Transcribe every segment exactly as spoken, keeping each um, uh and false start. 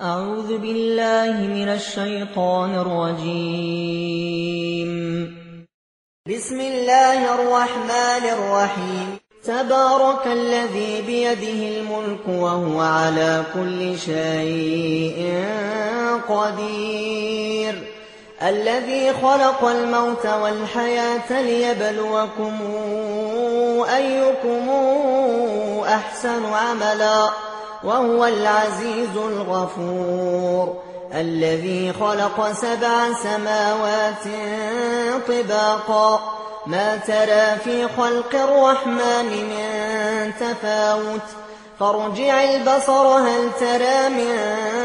أعوذ بالله من الشيطان الرجيم. بسم الله الرحمن الرحيم. تبارك الذي بيده الملك وهو على كل شيء قدير، الذي خلق الموت والحياة ليبلوكم أيكم أحسن عملا وهو العزيز الغفور، الذي خلق سبع سماوات طباقا ما ترى في خلق الرحمن من تفاوت، فارجع البصر هل ترى من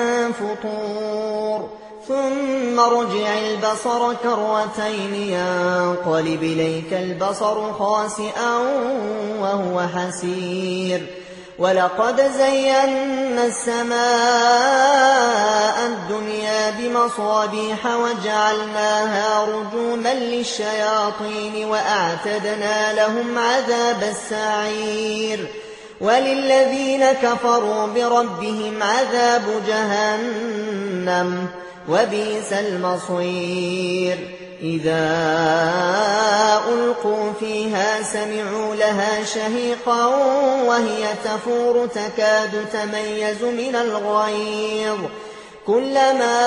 فطور، ثم ارجع البصر كرتين ينقلب إليك البصر خاسئا وهو حسير، ولقد زينا السماء الدنيا بمصابيح وجعلناها رجوما للشياطين وأعتدنا لهم عذاب السعير، وللذين كفروا بربهم عذاب جهنم وبئس المصير. إذا ألقوا فيها سمعوا لها شهيقا وهي تفور تكاد تميز من الغيظ، كلما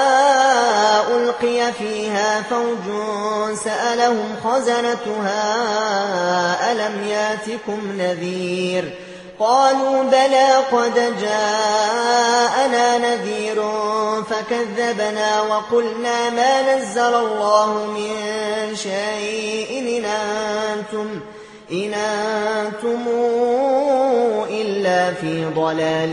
ألقي فيها فوج سألهم خزنتها ألم ياتكم نذير، قالوا بلى قد جاءنا نذير فكذبنا وقلنا ما نزل الله من شيء إن أنتم, إن أنتم إلا في ضلال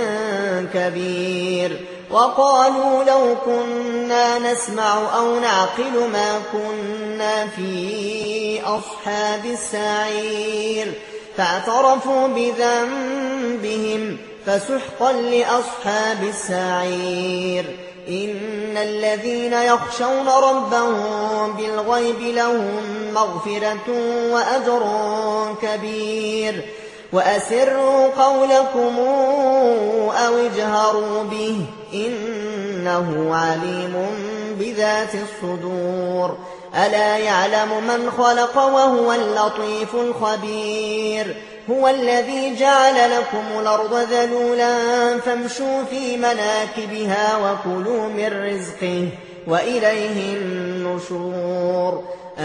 كبير، وقالوا لو كنا نسمع أو نعقل ما كنا في أصحاب السعير، فاعترفوا بذنبهم فسحقا لأصحاب السعير. إن الذين يخشون ربهم بالغيب لهم مغفرة وأجر كبير، وأسروا قولكم أو اجهروا به إنه عليم بذات الصدور، ألا يعلم من خلق وهو اللطيف الخبير. هو الذي جعل لكم الأرض ذلولا فامشوا في مناكبها وكلوا من رزقه وإليه النشور.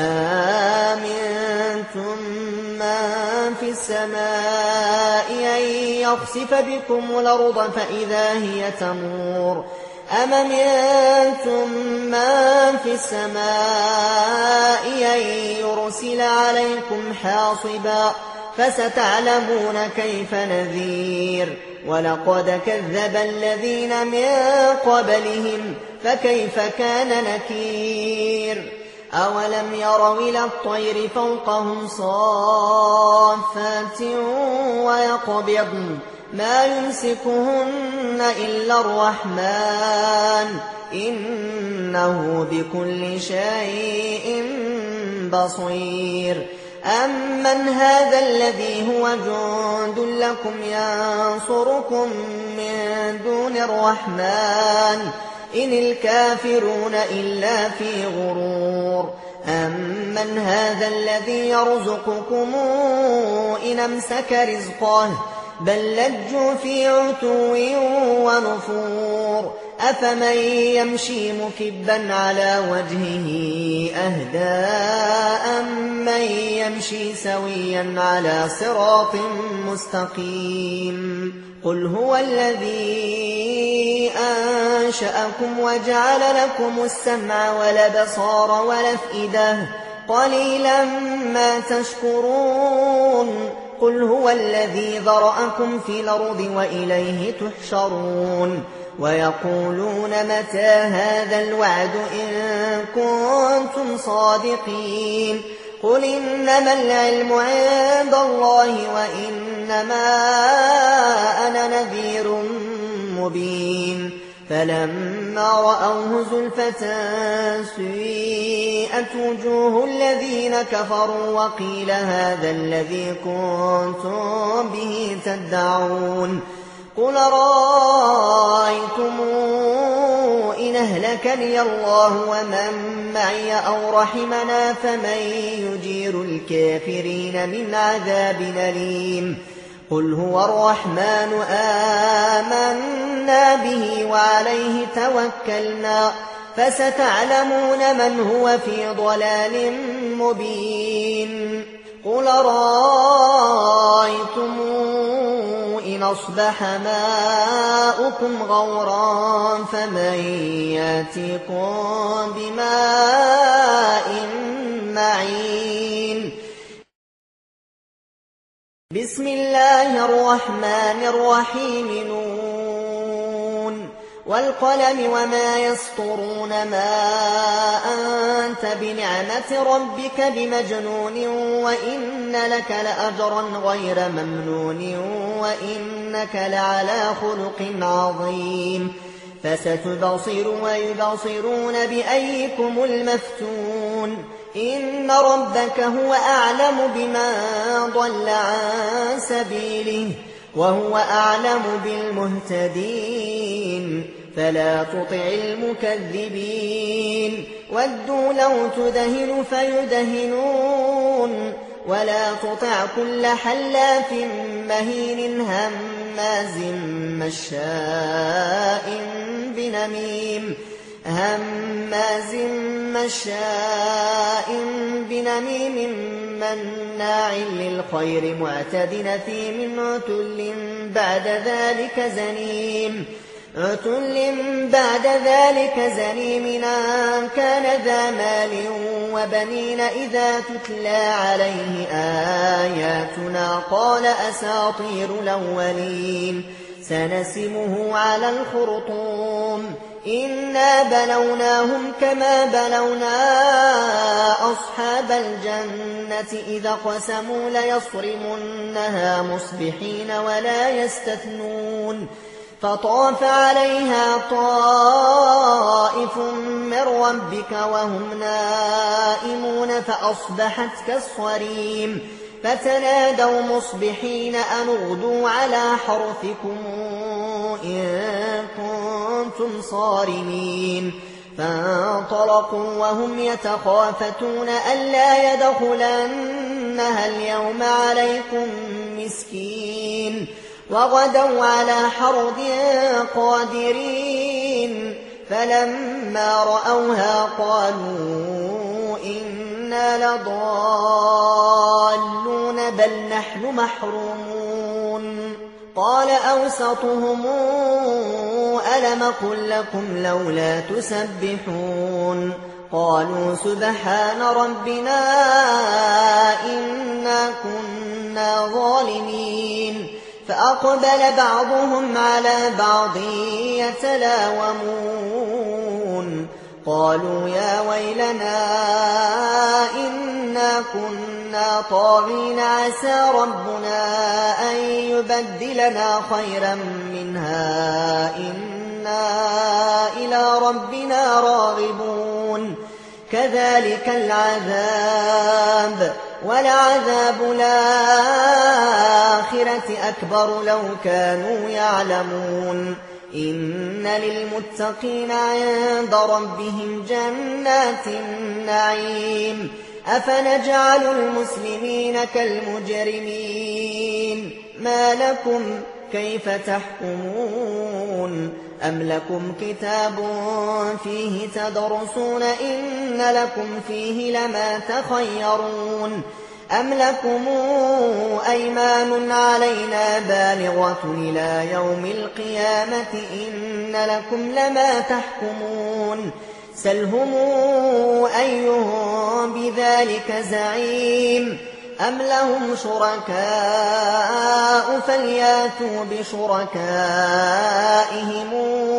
آمنتم من في السماء أن يخسف بكم الأرض فإذا هي تمور، أم أمنتم من في السماء أن يرسل عليكم حاصبا فستعلمون كيف نذير. ولقد كذب الذين من قبلهم فكيف كان نكير. أولم يروا إلى الطير فوقهم صافات ويقبضن ما يمسكهن إلا الرحمن إنه بكل شيء بصير. أمن هذا الذي هو جند لكم ينصركم من دون الرحمن إن الكافرون إلا في غرور. أمن هذا الذي يرزقكم إن أمسك رزقه بل لجوا في عتو ونفور. أفمن يمشي مكبا على وجهه أهدى أمن يمشي سويا على صراط مستقيم. قل هو الذي أنشأكم وجعل لكم السمع والأبصار والأفئدة قليلا ما تشكرون. قل هو الذي ذرأكم في الأرض وإليه تحشرون. ويقولون متى هذا الوعد إن كنتم صادقين. قل إنما العلم عند الله وإنما أنا نذير مبين. فلما رأوه زلفة سيئت وجوه الذين كفروا وقيل هذا الذي كنتم به تدعون. قل رأيتم أهلكني الله ومن معي أو رحمنا فمن يجير الكافرين من عذاب أليم قل هو الرحمن آمنا به وعليه توكلنا فستعلمون من هو في ضلال مبين قل رأيتم إن أصبح ماؤكم غورا فمن يأتيكم بماء معين بسم الله الرحمن الرحيم نون والقلم وما يسطرون ما أنت بنعمة ربك بمجنون وإن لك لأجرا غير ممنون وإنك لعلى خلق عظيم فستبصر ويبصرون بأيكم المفتون إن ربك هو أعلم بمن ضل عن سبيله وهو أعلم بالمهتدين فلا تطع المكذبين ودوا لو تدهن فيدهنون ولا تطع كل حلاف مهين هماز مشاء بنميم هماز مشاء بنميم مناع للخير معتد نثيم عتل بعد ذلك زنيم عتل بعد ذلك زنيم أن كان ذا مال وبنين إذا تتلى عليه آياتنا قال أساطير الأولين سنسمه على الخرطوم إنا بلوناهم كما بلونا أصحاب الجنة إذا قسموا ليصرمنها مصبحين ولا يستثنون فطاف عليها طائف من ربك وهم نائمون فأصبحت كالصريم فتنادوا مصبحين أن اغدوا على حرثكم إن كنتم صارمين فانطلقوا وهم يتخافتون ألا يدخلنها اليوم عليكم مسكين وغدوا على حرد قادرين فلما رأوها قالوا إنا لضالون بل نحن محرومون قال أوسطهم ألم قل لكم لولا تسبحون قالوا سبحان ربنا إنا كنا ظالمين فأقبل بعضهم على بعض يتلاومون قالوا يا ويلنا إنا كنا طاغين عسى ربنا أن يبدلنا خيرا منها إنا إلى ربنا راغبون كذلك العذاب ولعذاب الآخرة أكبر لو كانوا يعلمون إن للمتقين عند ربهم جنات النعيم أفنجعل المسلمين كالمجرمين ما لكم كيف تحكمون أم لكم كتاب فيه تدرسون إن لكم فيه لما تخيرون أم لكم أيمان علينا بالغة إلى يوم القيامة إن لكم لما تحكمون سلهم أيهم بذلك زعيم أم لهم شركاء فلياتوا بشركائهم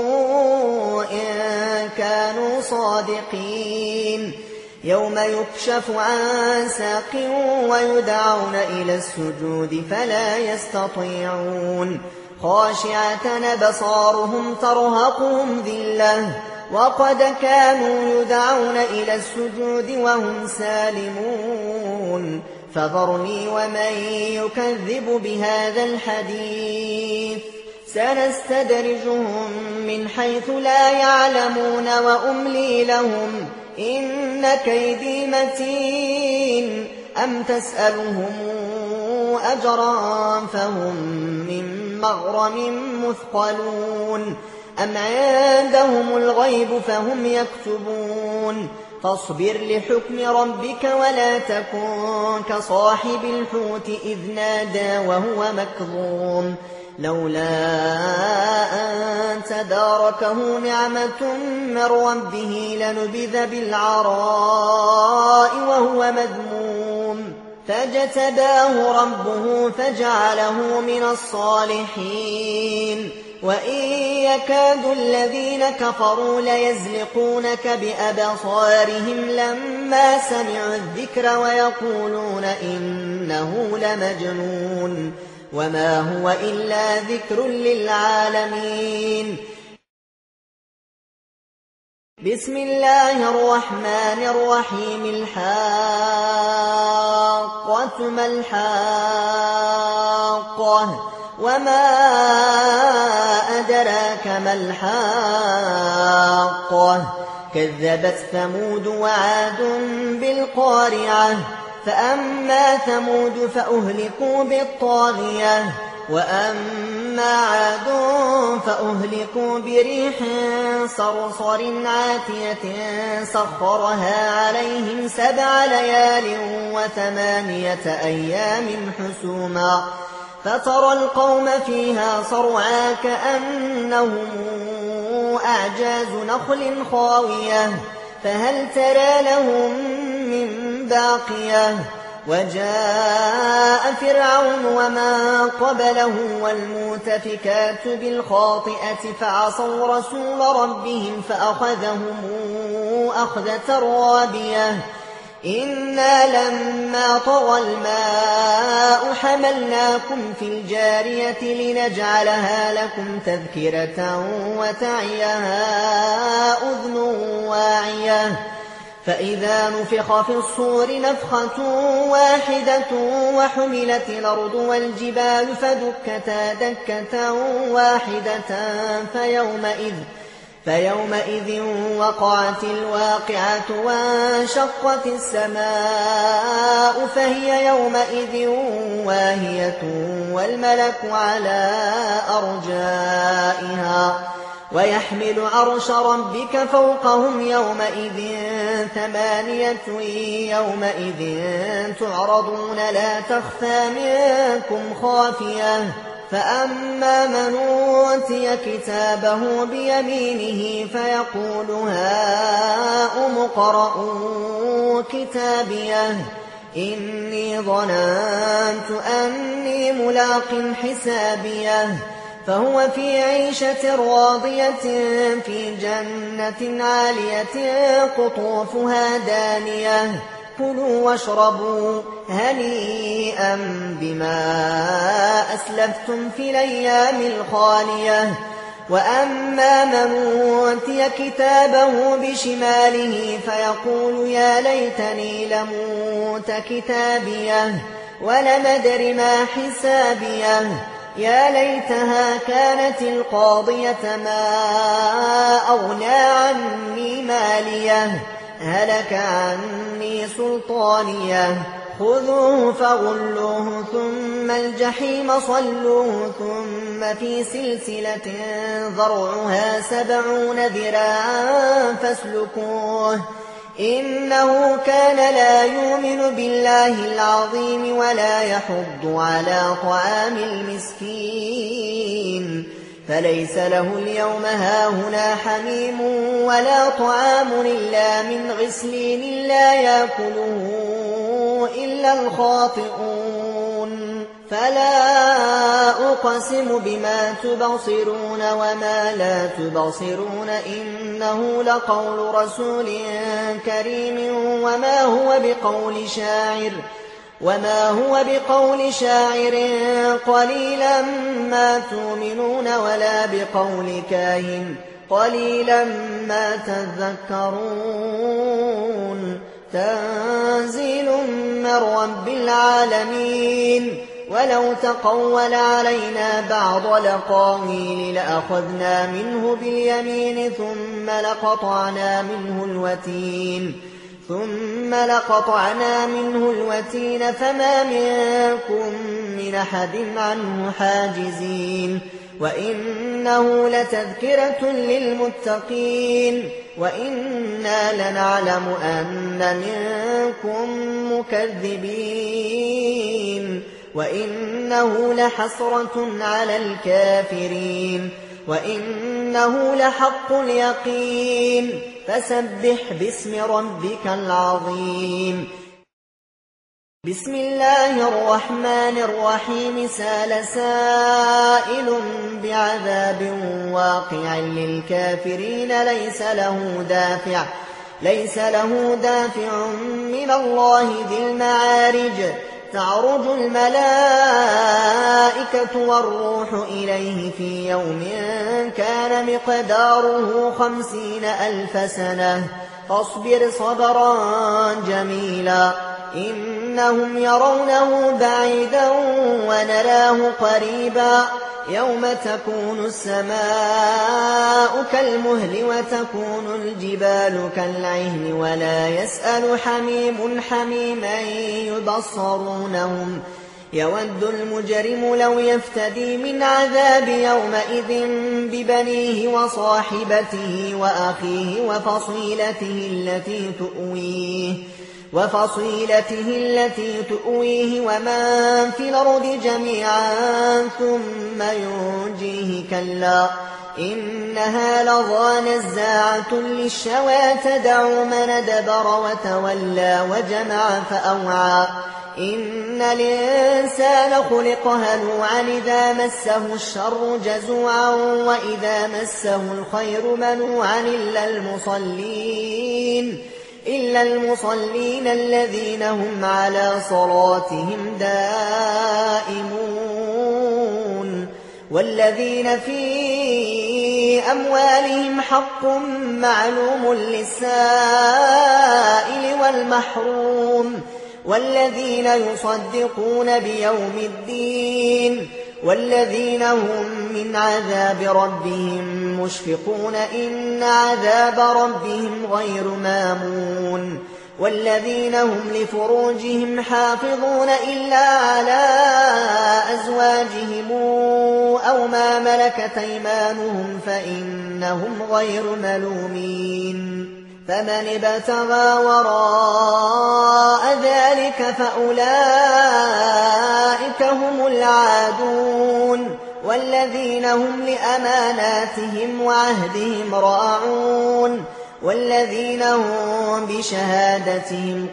إن كانوا صادقين يوم يكشف عن ساق ويدعون إلى السجود فلا يستطيعون خاشعة أبصارهم ترهقهم ذلة وقد كانوا يدعون إلى السجود وهم سالمون فذرني ومن يكذب بهذا الحديث سنستدرجهم من حيث لا يعلمون وأملي لهم إن كيدي متين أم تسألهم أجرا فهم من مغرم مثقلون أم عندهم الغيب فهم يكتبون فاصبر لحكم ربك ولا تكن كصاحب الحوت إذ نادى وهو مكظوم لولا أن تداركه نعمة من ربه لنبذ بالعراء وهو مذموم فاجتباه ربه فجعله من الصالحين وإن يكاد الذين كفروا ليزلقونك بأبصارهم لما سمعوا الذكر ويقولون إنه لمجنون وما هو إلا ذكر للعالمين. بسم الله الرحمن الرحيم. الحاقة ما الحاقة وما أدراك ما الحاقة كذبت ثمود وعاد بالقارعة فأما ثمود فأهلكوا بالطاغية وأما عاد فأهلكوا بريح صرصر عاتية سخرها عليهم سبع ليال وثمانية أيام حسوما فترى القوم فيها صرعا كأنهم أعجاز نخل خاوية فهل ترى لهم من باقية وجاء فرعون ومن قبله والمؤتفكات بالخاطئة فعصوا رسول ربهم فأخذهم أخذة رابية إنا لما طغى الماء حملناكم في الجارية لنجعلها لكم تذكرة وتعيها أذن واعية فإذا نفخ في الصور نفخة واحدة وحملت الأرض والجبال فدكتا دكة واحدة فيومئذ فيومئذ وقعت الواقعة وانشقت السماء فهي يومئذ واهية والملك على أرجائها ويحمل عرش ربك فوقهم يومئذ ثمانية يومئذ تعرضون لا تخفى منكم خافية فأما من أوتي كتابه بيمينه فيقول هاؤم اقرءوا كتابيه إني ظننت أني ملاق حسابيه فهو في عيشة راضية في جنة عالية قطوفها دانية كلوا واشربوا هنيئا بما أسلفتم في الأيام الخالية وأما من أوتي كتابه بشماله فيقول يا ليتني لموت كتابيه ولم أدر ما حسابيه يا ليتها كانت القاضية ما أغنى عني ماليه هلك عني سلطانيه خذوه فغلوه ثم الجحيم صلوه ثم في سلسلة ذرعها سبعون ذراعا فاسلكوه إنه كان لا يؤمن بالله العظيم ولا يحض على طعام المسكين فليس له اليوم هاهنا حميم ولا طعام إلا من غسلين لا يأكله إلا الخاطئون فلا أقسم بما تبصرون وما لا تبصرون إنه لقول رسول كريم وما هو بقول شاعر وما هو بقول شاعر قليلا ما تؤمنون ولا بقول كاهن قليلا ما تذكرون تنزيل من رب العالمين ولو تقول علينا بعض الأقاويل لأخذنا منه باليمين ثم لقطعنا منه الوتين ثم لقطعنا منه الوتين فما منكم من أحد عنه حاجزين وإنه لتذكرة للمتقين وإنا لنعلم أن منكم مكذبين وإنه لحسرة على الكافرين وإنه لحق اليقين فسبح باسم ربك العظيم. بسم الله الرحمن الرحيم. سأل سائل بعذاب واقع للكافرين ليس له دافع ليس له دافع من الله ذي المعارج تعرج الملائكة والروح إليه في يوم كان مقداره خمسين ألف سنة فاصبر صبرا جميلا إنهم يرونه بعيدا ونراه قريبا يوم تكون السماء كالمهل وتكون الجبال كالعهن ولا يسأل حميم حميما يبصرونهم يود المجرم لو يفتدي من عذاب يومئذ ببنيه وصاحبته وأخيه وفصيلته التي تؤويه وفصيلته التي تؤويه ومن في الأرض جميعا ثم ينجيه كلا إنها لظى نزاعة للشوى تدعو من أدبر وتولى وجمع فأوعى إن الإنسان خلق هلوعا إذا مسه الشر جزوعا وإذا مسه الخير منوعا إلا المصلين إلا المصلين الذين هم على صلاتهم دائمون والذين في أموالهم حق معلوم للسائل والمحروم والذين يصدقون بيوم الدين والذين هم من عذاب ربهم مشفقون إن عذاب ربهم غير مامون والذين هم لفروجهم حافظون إلا على أزواجهم أو ما ملكت أيمانهم فإنهم غير ملومين فمن ابتغى وراء ذلك فأولئك هم العادون والذين هم لأماناتهم وعهدهم راعون والذين هم بشهادتهم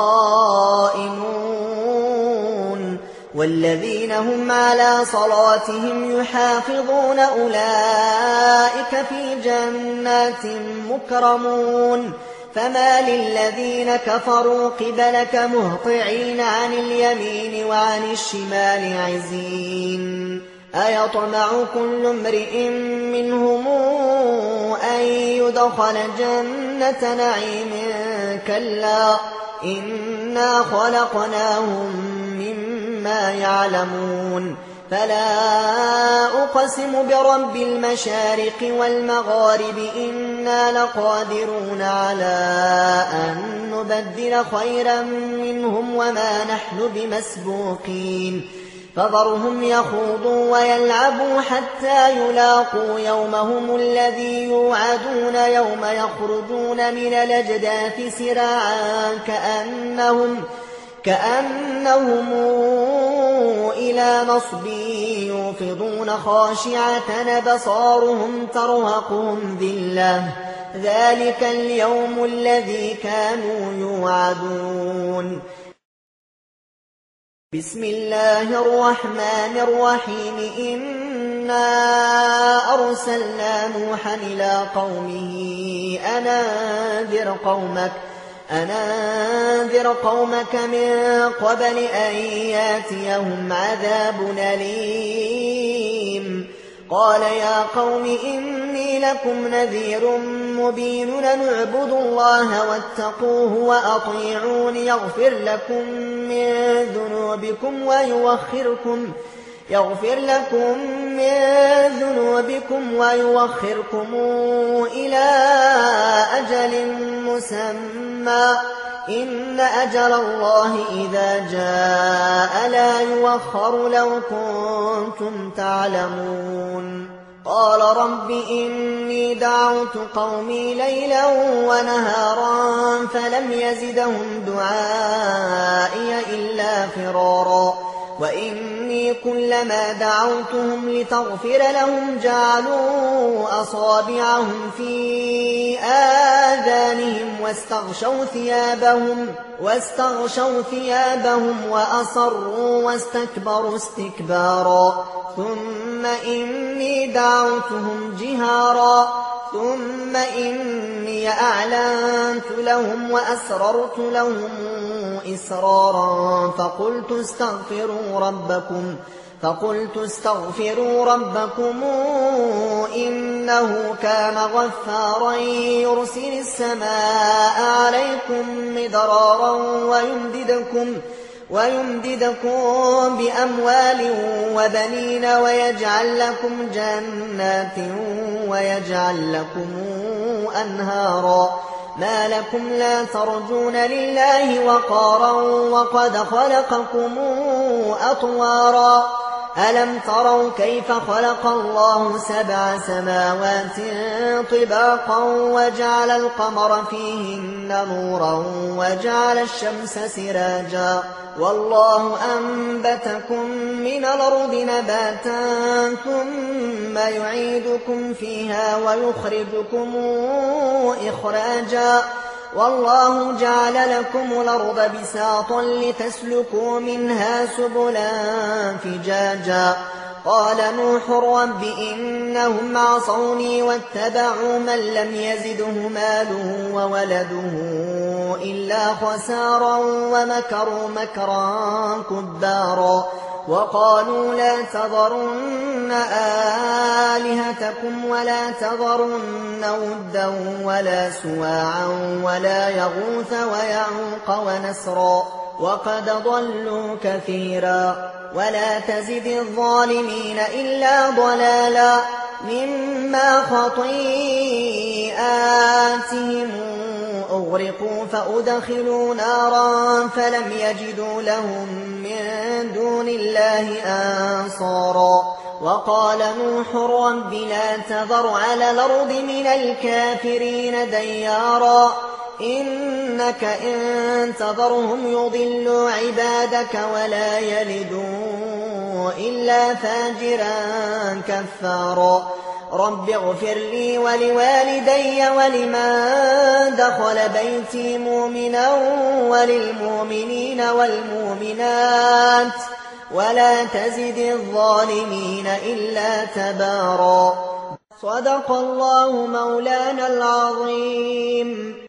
قائمون والذين هم على صلاتهم يحافظون أولئك في جنات مكرمون فما للذين كفروا قبلك مهطعين عن اليمين وعن الشمال عزين أيطمع كل امرئ منهم أن يدخل جنة نعيم كلا إنا خلقناهم مما يعلمون فلا أقسم برب المشارق والمغارب إنا لقادرون على أن نبدل خيرا منهم وما نحن بمسبوقين فذرهم يخوضوا ويلعبوا حتى يلاقوا يومهم الذي يوعدون يوم يخرجون من الأجداث سراعا كأنهم, كأنهم إلى نصب يوفضون خاشعة بصارهم ترهقهم ذلة ذلك اليوم الذي كانوا يوعدون. بسم الله الرحمن الرحيم إنا أرسلنا نوحا إلى قومه أن أنذر قومك أن أنذر قومك من قبل أن ياتيهم عذاب أليم قال يا قوم إني لكم نذير مبين أن اعبدوا الله واتقوه وأطيعون يغفر لكم من ذنوبكم ويوخركم يغفر لكم من ذنوبكم ويوخركم إلى أجل مسمى إن أجل الله إذا جاء لا يوخر لو كنتم تعلمون قال رب إني دعوت قومي ليلا ونهارا فلم يزدهم دعائي إلا فرارا وإني كلما دعوتهم لتغفر لهم جعلوا أصابعهم في آذانهم واستغشوا ثيابهم واستغشوا ثيابهم وأصروا واستكبروا استكبارا ثم إني دعوتهم جهارا ثم إني أعلنت لهم وأسررت لهم إسرارا فقلت استغفروا ربكم فقلت استغفروا ربكم إنه كان غفارا يرسل السماء عليكم مدرارا ويمددكم ويمددكم بأموال وبنين ويجعل لكم جنات ويجعل لكم أنهارا ما لكم لا ترجون لله وقارا وقد خلقكم أطوارا ألم تروا كيف خلق الله سبع سماوات طباقا وجعل القمر فيهن نورا وجعل الشمس سراجا والله أنبتكم من الأرض نباتا ثم يعيدكم فيها ويخرجكم إخراجا والله جعل لكم الأرض بساطا لتسلكوا منها سبلا فجاجا قال نوح رب إنهم عصوني واتبعوا من لم يزده ماله وولده إلا خسارا ومكروا مكرا كبارا وقالوا لا تذرن آلهتكم ولا تذرن ودا ولا سواعا ولا يغوث ويعوق ونسرا وقد ضلوا كثيرا ولا تزد الظالمين إلا ضلالا مما خطيئاتهم أغرقوا فأدخلوا نارا فلم يجدوا لهم من دون الله أنصارا وقال نوح رب لا تذر على الأرض من الكافرين ديارا إنك إن تذرهم يضلوا عبادك ولا يلدوا إلا فاجرا كفارا رب اغفر لي ولوالدي ولمن دخل بيتي مؤمنا وللمؤمنين والمؤمنات ولا تزد الظالمين إلا تبارا صدق الله مولانا العظيم.